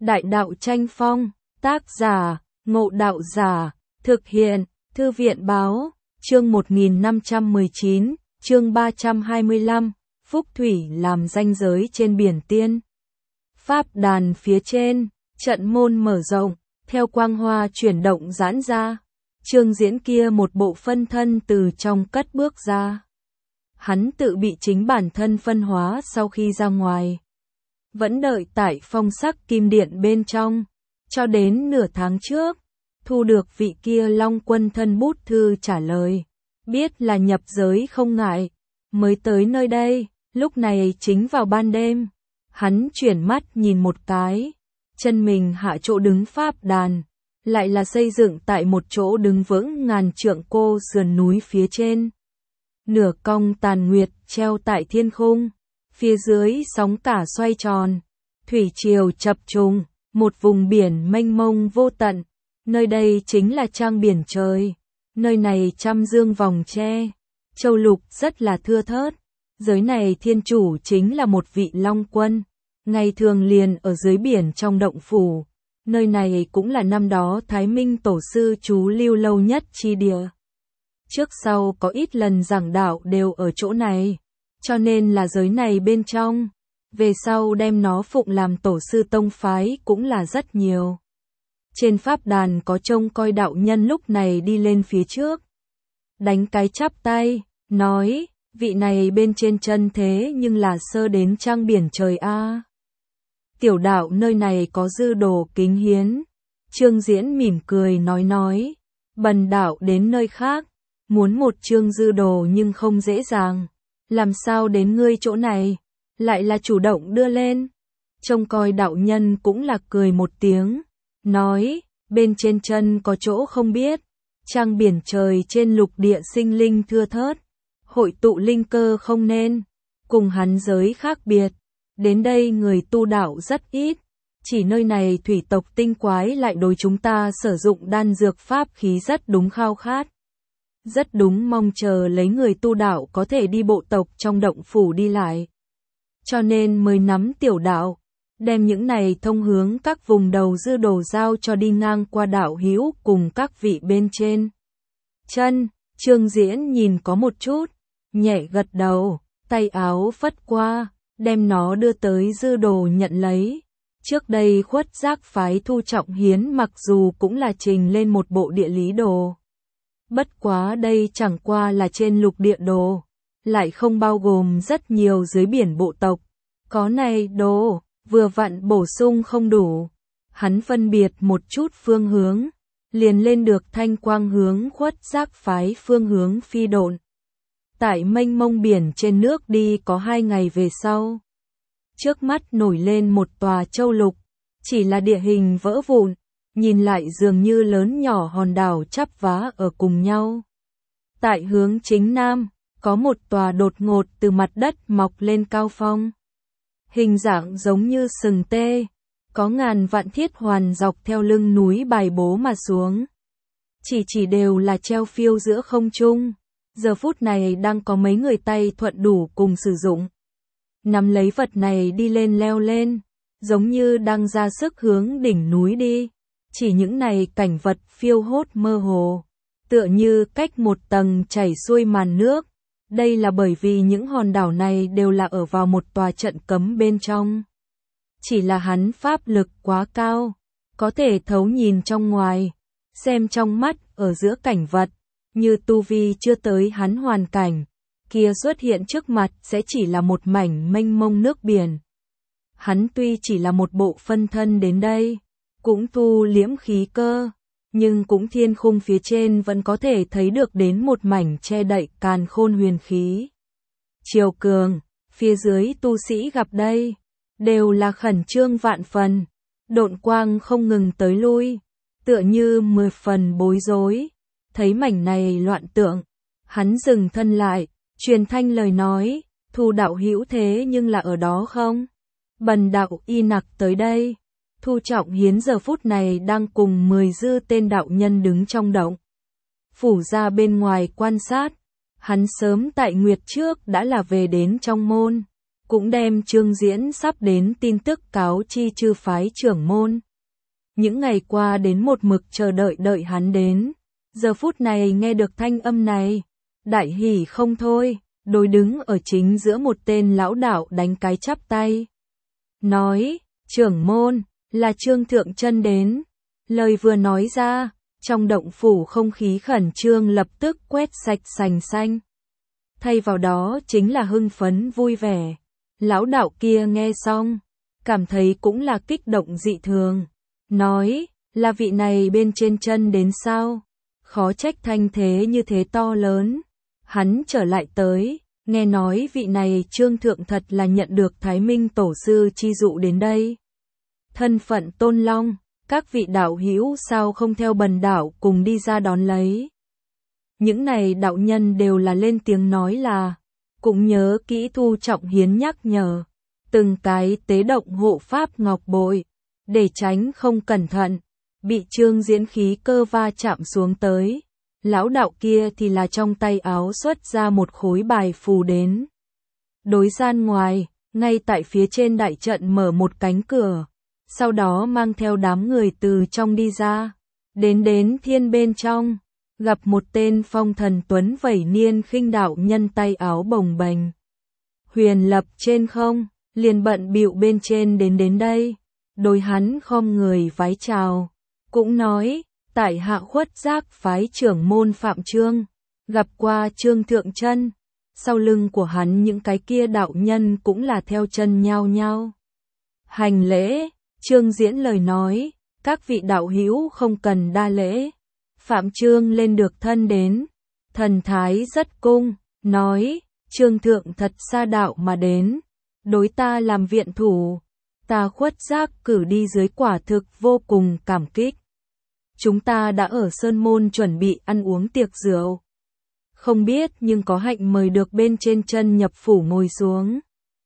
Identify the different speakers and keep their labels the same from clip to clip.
Speaker 1: Đại đạo tranh phong, tác giả, Ngộ Đạo Giả, thực hiện, Thư viện báo, chương 1519, chương 325, Phúc Thủy làm ranh giới trên biển tiên. Pháp đàn phía trên, trận môn mở rộng, theo quang hoa chuyển động giãn ra. Trương Diễn kia một bộ phân thân từ trong cất bước ra. Hắn tự bị chính bản thân phân hóa sau khi ra ngoài. Vẫn đợi tại phong sắc kim điện bên trong, cho đến nửa tháng trước, thu được vị kia Long Quân thân bút thư trả lời, biết là nhập giới không ngại, mới tới nơi đây. Lúc này chính vào ban đêm, hắn chuyển mắt nhìn một cái, chân mình hạ chỗ đứng pháp đàn, lại là xây dựng tại một chỗ đứng vững ngàn trượng cô sườn núi phía trên. Nửa cong tàn nguyệt treo tại thiên khung, phía dưới sóng cả xoay tròn, thủy triều chập trùng, một vùng biển mênh mông vô tận. Nơi đây chính là trang biển trời, nơi này trăm dương vòng tre, châu lục rất là thưa thớt. Giới này thiên chủ chính là một vị Long Quân, ngày thường liền ở dưới biển trong động phủ. Nơi này cũng là năm đó Thái Minh tổ sư trú lưu lâu nhất chi địa. Trước sau có ít lần giảng đạo đều ở chỗ này, cho nên là giới này bên trong. Về sau đem nó phụng làm tổ sư tông phái cũng là rất nhiều. Trên pháp đàn có trông coi đạo nhân lúc này đi lên phía trước, đánh cái chắp tay, nói, vị này bên trên chân thế nhưng là sơ đến trang biển trời a. Tiểu đạo nơi này có dư đồ kính hiến. Trương Diễn mỉm cười nói, bần đạo đến nơi khác, muốn một chương dư đồ nhưng không dễ dàng, làm sao đến ngươi chỗ này, lại là chủ động đưa lên. Trông coi đạo nhân cũng là cười một tiếng, nói, bên trên chân có chỗ không biết, trang biển trời trên lục địa sinh linh thưa thớt, hội tụ linh cơ không nên, cùng hắn giới khác biệt, đến đây người tu đạo rất ít, chỉ nơi này thủy tộc tinh quái lại đối chúng ta sử dụng đan dược pháp khí rất đúng khao khát. Rất đúng mong chờ lấy người tu đạo có thể đi bộ tộc trong động phủ đi lại. Cho nên mới nắm tiểu đạo, đem những này thông hướng các vùng đầu dư đồ giao cho đi ngang qua đạo hữu cùng các vị bên trên. Chân, Trương Diễn nhìn có một chút, nhẹ gật đầu, tay áo phất qua, đem nó đưa tới dư đồ nhận lấy. Trước đây Khuất Giác phái Thu Trọng Hiến mặc dù cũng là trình lên một bộ địa lý đồ. Bất quá đây chẳng qua là trên lục địa đồ, lại không bao gồm rất nhiều dưới biển bộ tộc. Có này đồ, vừa vặn bổ sung không đủ. Hắn phân biệt một chút phương hướng, liền lên được thanh quang hướng Khuất Giác phái phương hướng phi độn. Tại mênh mông biển trên nước đi có 2 ngày về sau. Trước mắt nổi lên một tòa châu lục, chỉ là địa hình vỡ vụn, nhìn lại dường như lớn nhỏ hòn đảo chắp vá ở cùng nhau. Tại hướng chính nam, có một tòa đột ngột từ mặt đất mọc lên cao phong. Hình dạng giống như sừng tê, có ngàn vạn thiết hoàn dọc theo lưng núi bài bố mà xuống. Chỉ đều là treo phiêu giữa không trung, giờ phút này đang có mấy người tay thuận đủ cùng sử dụng. Nắm lấy vật này đi lên leo lên, giống như đang ra sức hướng đỉnh núi đi. Chỉ những này cảnh vật phiêu hốt mơ hồ, tựa như cách một tầng chảy xuôi màn nước. Đây là bởi vì những hòn đảo này đều là ở vào một tòa trận cấm bên trong. Chỉ là hắn pháp lực quá cao, có thể thấu nhìn trong ngoài, xem trong mắt ở giữa cảnh vật, như tu vi chưa tới hắn hoàn cảnh, kia xuất hiện trước mặt sẽ chỉ là một mảnh mênh mông nước biển. Hắn tuy chỉ là một bộ phân thân đến đây, cũng thu liễm khí cơ, nhưng cũng thiên khung phía trên vẫn có thể thấy được đến một mảnh che đậy càn khôn huyền khí. Triều cường, phía dưới tu sĩ gặp đây, đều là khẩn trương vạn phần, độn quang không ngừng tới lui, tựa như 10 phần bối rối. Thấy mảnh này loạn tượng, hắn dừng thân lại, truyền thanh lời nói, Thu đạo hữu thế nhưng là ở đó không? Bần đạo y nặc tới đây. Thu Trọng Hiến giờ phút này đang cùng 10 dư tên đạo nhân đứng trong động phủ ra bên ngoài quan sát. Hắn sớm tại nguyệt trước đã là về đến trong môn, cũng đem Trương Diễn sắp đến tin tức cáo chi chư phái trưởng môn. Những ngày qua đến một mực chờ đợi hắn đến, giờ phút này nghe được thanh âm này, đại hỉ không thôi, đối đứng ở chính giữa một tên lão đạo đánh cái chắp tay. Nói, trưởng môn, là Trương Thượng Chân đến. Lời vừa nói ra, trong động phủ không khí khẩn trương lập tức quét sạch sành xanh. Thay vào đó chính là hưng phấn vui vẻ. Lão đạo kia nghe xong, cảm thấy cũng là kích động dị thường. Nói, là vị này bên trên chân đến sao? Khó trách thanh thế như thế to lớn. Hắn trở lại tới, nghe nói vị này Trương Thượng thật là nhận được Thái Minh Tổ sư chi dụ đến đây. Thân phận tôn long, các vị đạo hữu sao không theo bần đạo cùng đi ra đón lấy. Những này đạo nhân đều là lên tiếng nói là, cũng nhớ kỹ Thu Trọng Hiến nhắc nhở, từng cái tế động hộ pháp ngọc bội, để tránh không cẩn thận, bị Trương Diễn khí cơ va chạm xuống tới. Lão đạo kia thì là trong tay áo xuất ra một khối bài phù đến. Đối gian ngoài, ngay tại phía trên đại trận mở một cánh cửa, sau đó mang theo đám người từ trong đi ra, đến thiên bên trong, gặp một tên phong thần tuấn vẩy niên khinh đạo nhân tay áo bồng bềnh. Huyền lập trên không, liền bận bịu bên trên đến đây, đối hắn khom người vái chào, cũng nói, tại hạ Khuất Giác phái trưởng môn Phạm Trương, gặp qua Trương Thượng Chân. Sau lưng của hắn những cái kia đạo nhân cũng là theo chân nhao nhao hành lễ. Trương Diễn lời nói, các vị đạo hữu không cần đa lễ. Phạm Trương lên được thân đến, thần thái rất cung, nói, Trương Thượng thật xa đạo mà đến, đối ta làm viện thủ, ta Khuất Giác cử đi dưới quả thực vô cùng cảm kích. Chúng ta đã ở Sơn Môn chuẩn bị ăn uống tiệc rượu. Không biết nhưng có hạnh mời được bên trên chân nhập phủ ngồi xuống.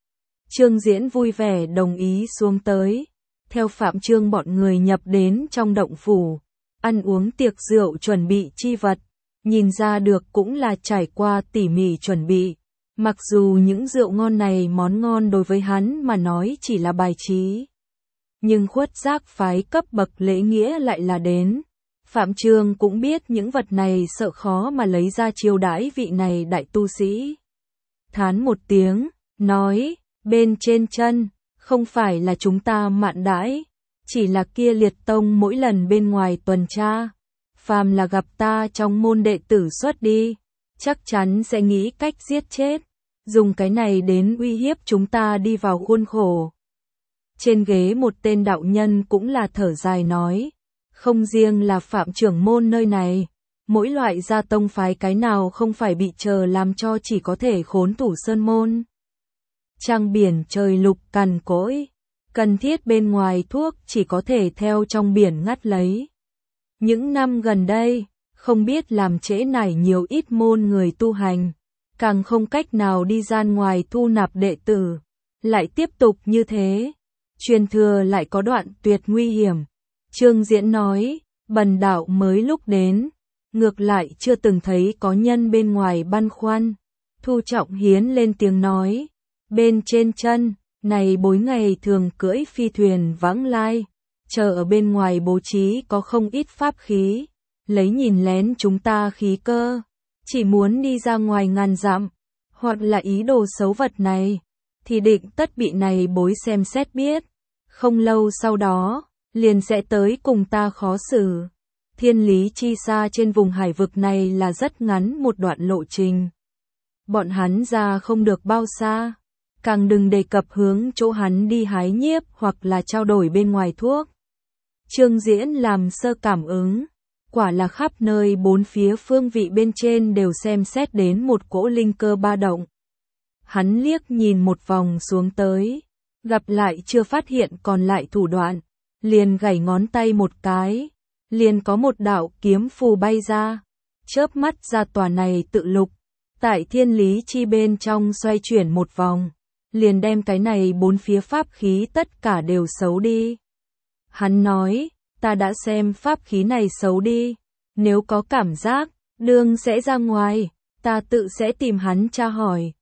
Speaker 1: Trương Diễn vui vẻ đồng ý xuống tới. Theo Phạm Trương bọn người nhập đến trong động phủ. Ăn uống tiệc rượu chuẩn bị chi vật. Nhìn ra được cũng là trải qua tỉ mỉ chuẩn bị. Mặc dù những rượu ngon này món ngon đối với hắn mà nói chỉ là bài trí. Nhưng Khuất Giác phái cấp bậc lễ nghĩa lại là đến. Phạm Trương cũng biết những vật này sợ khó mà lấy ra chiêu đãi vị này đại tu sĩ. Thán một tiếng, nói, bên trên chân, không phải là chúng ta mạn đãi, chỉ là kia liệt tông mỗi lần bên ngoài tuần tra. Phàm là gặp ta trong môn đệ tử xuất đi, chắc chắn sẽ nghĩ cách giết chết, dùng cái này đến uy hiếp chúng ta đi vào khuôn khổ. Trên ghế một tên đạo nhân cũng là thở dài nói, không riêng là Phạm trưởng môn nơi này, mỗi loại gia tông phái cái nào không phải bị chờ làm cho chỉ có thể khốn thủ sơn môn. Trăng biển trời lục cằn cỗi, cần thiết bên ngoài thuốc chỉ có thể theo trong biển ngắt lấy. Những năm gần đây, không biết làm trễ nải nhiều ít môn người tu hành, càng không cách nào đi gian ngoài thu nạp đệ tử, lại tiếp tục như thế, truyền thừa lại có đoạn tuyệt nguy hiểm. Trương Diễn nói, bần đạo mới lúc đến, ngược lại chưa từng thấy có nhân bên ngoài băn khoăn. Thu Trọng Hiến lên tiếng nói, bên trên chân, này bối ngày thường cưỡi phi thuyền vãng lai, chờ ở bên ngoài bố trí có không ít pháp khí, lấy nhìn lén chúng ta khí cơ, chỉ muốn đi ra ngoài ngàn dặm, hoặc là ý đồ xấu vật này, thì định tất bị này bối xem xét biết, không lâu sau đó, liền sẽ tới cùng ta khó xử. Thiên lý chi xa trên vùng hải vực này là rất ngắn một đoạn lộ trình. Bọn hắn ra không được bao xa, càng đừng đề cập hướng chỗ hắn đi hái nhiếp hoặc là trao đổi bên ngoài thuốc. Trương Diễn làm sơ cảm ứng, quả là khắp nơi bốn phía phương vị bên trên đều xem xét đến một cỗ linh cơ ba động. Hắn liếc nhìn một vòng xuống tới, gặp lại chưa phát hiện còn lại thủ đoạn, liền gảy ngón tay một cái, liền có một đạo kiếm phù bay ra, chớp mắt ra tòa này tự lục, tại thiên lý chi bên trong xoay chuyển một vòng, liền đem cái này bốn phía pháp khí tất cả đều xấu đi. Hắn nói, ta đã xem pháp khí này xấu đi, nếu có cảm giác, đương sẽ ra ngoài, ta tự sẽ tìm hắn tra hỏi.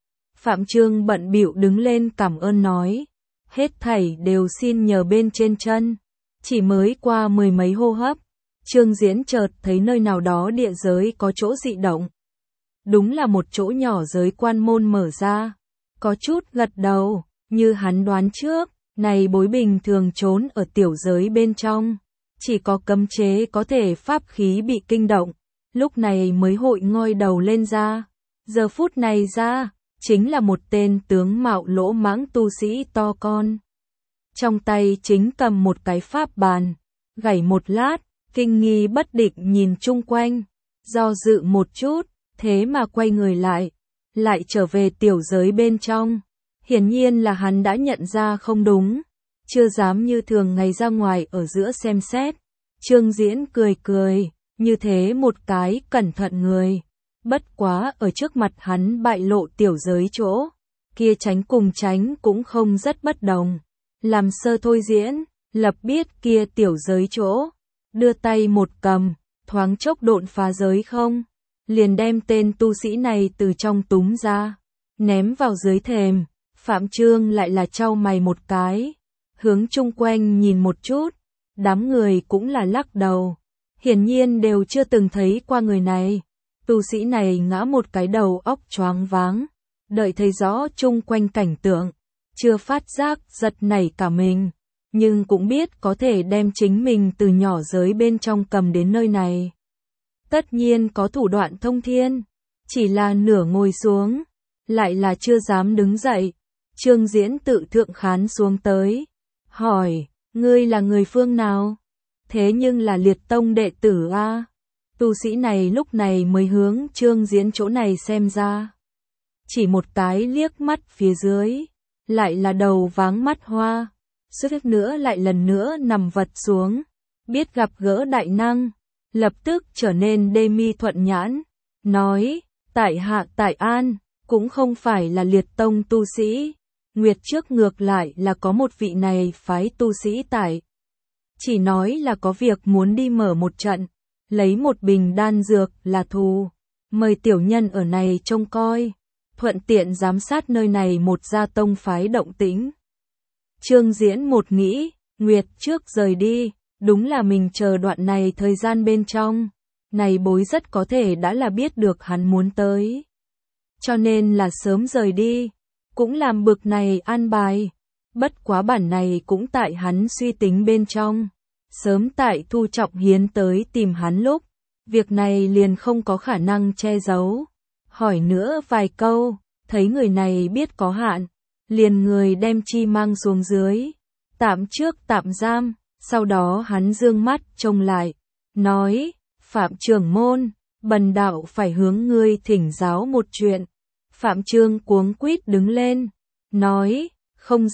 Speaker 1: Phạm Chương bận bịu đứng lên cảm ơn nói. Hết thảy đều xin nhờ bên trên chân. Chỉ mới qua mười mấy hô hấp, Trương Diễn chợt thấy nơi nào đó địa giới có chỗ dị động. Đúng là một chỗ nhỏ giới quan môn mở ra. Có chút gật đầu, như hắn đoán trước, này bối bình thường trốn ở tiểu giới bên trong. Chỉ có cấm chế có thể pháp khí bị kinh động, lúc này mới hội ngoi đầu lên ra. Giờ phút này ra, chính là một tên tướng mạo lỗ mãng tu sĩ to con. Trong tay chính cầm một cái pháp bàn, gảy một lát, kinh nghi bất định nhìn chung quanh, do dự một chút, thế mà quay người lại trở về tiểu giới bên trong. Hiển nhiên là hắn đã nhận ra không đúng, chưa dám như thường ngày ra ngoài ở giữa xem xét. Trương Diễn cười cười, như thế một cái cẩn thận người. Bất quá ở trước mặt hắn bại lộ tiểu giới chỗ, kia tránh cùng tránh cũng không rất bất đồng. Làm sơ thôi diễn, lập biết kia tiểu giới chỗ, đưa tay một cầm, thoáng chốc độn phá giới không, liền đem tên tu sĩ này từ trong túm ra, ném vào dưới thềm. Phạm Chương lại là chau mày một cái, hướng chung quanh nhìn một chút, đám người cũng là lắc đầu, hiển nhiên đều chưa từng thấy qua người này. Tu sĩ này ngã một cái đầu óc choáng váng, đợi thấy rõ chung quanh cảnh tượng, chưa phát giác giật nảy cả mình, nhưng cũng biết có thể đem chính mình từ nhỏ giới bên trong cầm đến nơi này. Tất nhiên có thủ đoạn thông thiên, chỉ là nửa ngồi xuống, lại là chưa dám đứng dậy. Trương Diễn tự thượng khán xuống tới, hỏi, ngươi là người phương nào? Thế nhưng là Liệt Tông đệ tử a. Tu sĩ này lúc này mới hướng Trương Diễn chỗ này xem ra. Chỉ một cái liếc mắt phía dưới, lại là đầu váng mắt hoa, suýt nữa lại lần nữa nằm vật xuống, biết gặp gỡ đại năng, lập tức trở nên đê mi thuận nhãn, nói, tại hạ tại an, cũng không phải là Liệt Tông tu sĩ. Nguyệt trước ngược lại là có một vị này phái tu sĩ tại. Chỉ nói là có việc muốn đi mở một trận, lấy một bình đan dược là thù, mời tiểu nhân ở này trông coi, thuận tiện giám sát nơi này một gia tông phái động tĩnh. Trương Diễn một nghĩ, Nguyệt trước rời đi, đúng là mình chờ đoạn này thời gian bên trong, này bối rất có thể đã là biết được hắn muốn tới. Cho nên là sớm rời đi, cũng làm bực này an bài, bất quá bản này cũng tại hắn suy tính bên trong. Sớm tại Thu Trọng Hiến tới tìm hắn lúc, việc này liền không có khả năng che giấu. Hỏi nữa vài câu, thấy người này biết có hạn, liền người đem chi mang xuống dưới, tạm trước tạm giam, sau đó hắn dương mắt trông lại, nói, Phạm trưởng môn, bần đạo phải hướng ngươi thỉnh giáo một chuyện. Phạm Chương cuống quýt đứng lên, nói, không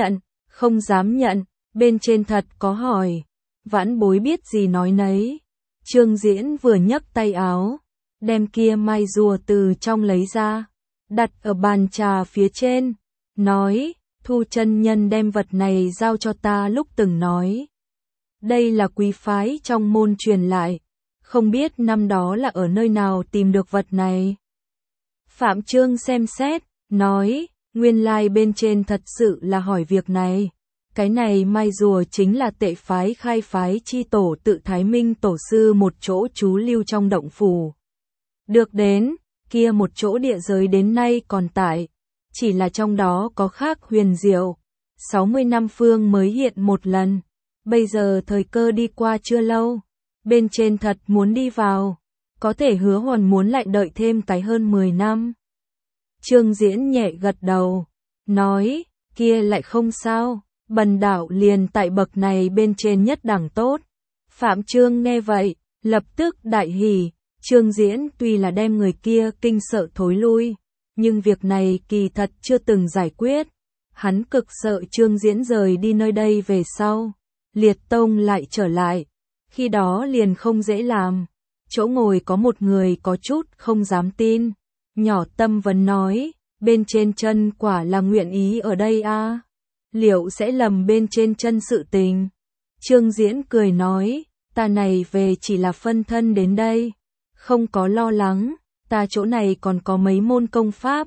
Speaker 1: dám nhận, bên trên thật có hỏi. Vãn bối biết gì nói nấy. Trương Diễn vừa nhấc tay áo, đem kia mai rùa từ trong lấy ra, đặt ở bàn trà phía trên, nói, Thu chân nhân đem vật này giao cho ta lúc từng nói. Đây là quý phái trong môn truyền lại, không biết năm đó là ở nơi nào tìm được vật này. Phạm Chương xem xét, nói, nguyên lai bên trên thật sự là hỏi việc này. Cái này mai rùa chính là tệ phái khai phái chi tổ tự Thái Minh tổ sư một chỗ trú lưu trong động phủ. Được đến, kia một chỗ địa giới đến nay còn tại, chỉ là trong đó có khác huyền diệu. 60 năm phương mới hiện một lần, bây giờ thời cơ đi qua chưa lâu, bên trên thật muốn đi vào, có thể hứa hoàn muốn lại đợi thêm cái hơn 10 năm. Trương Diễn nhẹ gật đầu, nói, kia lại không sao. Bần đạo liền tại bậc này bên trên nhất đẳng tốt. Phạm Chương nghe vậy, lập tức đại hỉ. Trương Diễn tuy là đem người kia kinh sợ thối lui, nhưng việc này kỳ thật chưa từng giải quyết. Hắn cực sợ Trương Diễn rời đi nơi đây về sau, Liệt Tông lại trở lại, khi đó liền không dễ làm. Chỗ ngồi có một người có chút không dám tin, nhỏ tâm vấn nói, bên trên chân quả là nguyện ý ở đây a? Liệu sẽ lầm bên trên chân sự tình? Trương Diễn cười nói, ta này về chỉ là phân thân đến đây, không có lo lắng, ta chỗ này còn có mấy môn công pháp,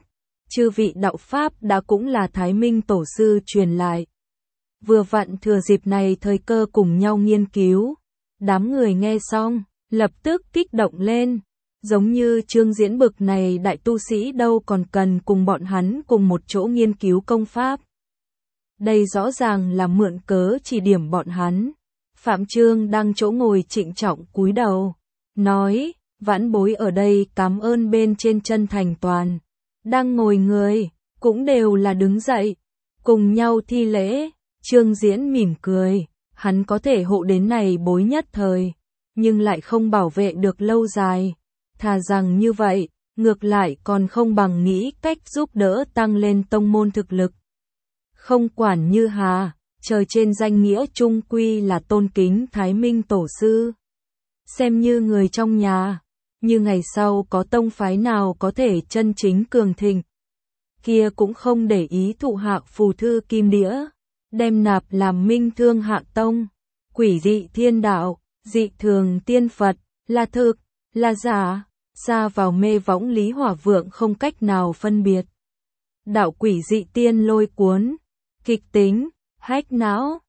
Speaker 1: chư vị đạo Pháp đã cũng là Thái Minh Tổ sư truyền lại. Vừa vặn thừa dịp này thời cơ cùng nhau nghiên cứu. Đám người nghe xong, lập tức kích động lên. Giống như Trương Diễn bực này đại tu sĩ đâu còn cần cùng bọn hắn cùng một chỗ nghiên cứu công pháp. Đây rõ ràng là mượn cớ chỉ điểm bọn hắn. Phạm Trương đang chỗ ngồi trịnh trọng cúi đầu, nói, vãn bối ở đây cảm ơn bên trên chân thành toàn. Đang ngồi người, cũng đều là đứng dậy, cùng nhau thi lễ. Trương Diễn mỉm cười, hắn có thể hộ đến này bối nhất thời, nhưng lại không bảo vệ được lâu dài. Thà rằng như vậy, ngược lại còn không bằng nghĩ cách giúp đỡ tăng lên tông môn thực lực. Không quản như hà, trời trên danh nghĩa trung quy là tôn kính Thái Minh Tổ sư. Xem như người trong nhà, như ngày sau có tông phái nào có thể chân chính cường thịnh. Kia cũng không để ý thụ hạ phù thư kim đĩa, đem nạp làm minh thương hạ tông. Quỷ dị thiên đạo, dị thường tiên Phật, là thực, là giả, xa vào mê võng Lý Hỏa Vượng không cách nào phân biệt. Đạo quỷ dị tiên lôi cuốn, kịch tính, hách não,